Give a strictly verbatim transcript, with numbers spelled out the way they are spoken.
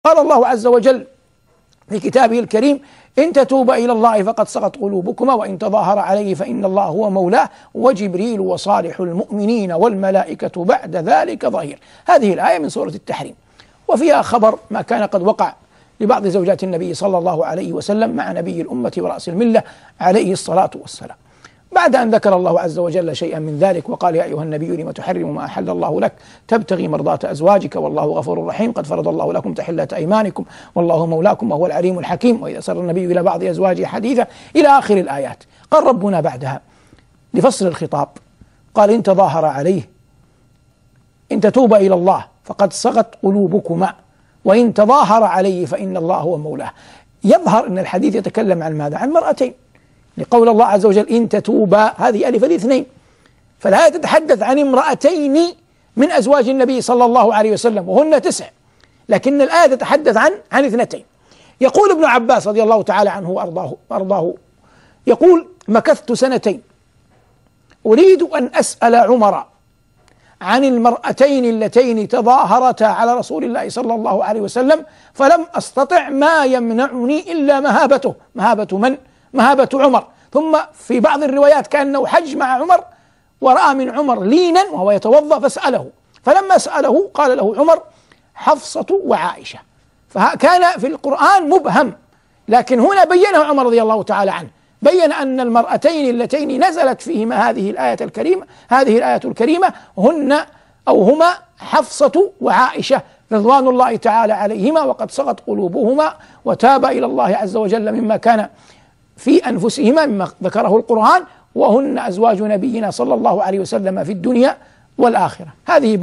قال الله عز وجل في كتابه الكريم: إن تتوبا إلى الله فقد صغت قلوبكما وإن تظاهر عليه فإن الله هو مولاه وجبريل وصالح المؤمنين والملائكة بعد ذلك ظهير. هذه الآية من سورة التحريم، وفيها خبر ما كان قد وقع لبعض زوجات النبي صلى الله عليه وسلم مع نبي الأمة ورأس الملة عليه الصلاة والسلام. بعد أن ذكر الله عز وجل شيئا من ذلك وقال: يا أيها النبي لم تحرم ما أحل الله لك تبتغي مرضات أزواجك والله غفور رحيم قد فرض الله لكم تحلة أيمانكم والله مولاكم وهو العليم الحكيم وإذا سر النبي إلى بعض أزواجه حديثا إلى آخر الآيات. قال ربنا بعدها لفصل الخطاب قال: إن تظاهر عليه إن تتوب إلى الله فقد صغت قلوبكما وإن تظاهر عليه فإن الله هو مولاه. يظهر أن الحديث يتكلم عن ماذا؟ عن مرأتين، لقول الله عز وجل: إن تتوبا، هذه ألف الاثنين، فالآية تتحدث عن امرأتين من أزواج النبي صلى الله عليه وسلم وهن تسع، لكن الآية تتحدث عن عن اثنتين. يقول ابن عباس رضي الله تعالى عنه وأرضاه, وأرضاه يقول: مكثت سنتين أريد أن أسأل عمر عن المرأتين اللتين تظاهرتا على رسول الله صلى الله عليه وسلم فلم أستطع ما يمنعني إلا مهابته. مهابة من؟ مهابة عمر. ثم في بعض الروايات كأنه حج مع عمر ورأى من عمر لينا وهو يتوضأ فسأله، فلما سأله قال له عمر: حفصة وعائشة. فكان في القرآن مبهم، لكن هنا بينه عمر رضي الله تعالى عنه، بين أن المرأتين اللتين نزلت فيهما هذه الآية الكريمة هذه الآية الكريمة هن أو هما حفصة وعائشة رضوان الله تعالى عليهما، وقد صغت قلوبهما وتاب إلى الله عز وجل مما كان في أنفسهما مما ذكره القرآن، وهن أزواج نبينا صلى الله عليه وسلم في الدنيا والآخرة. هذه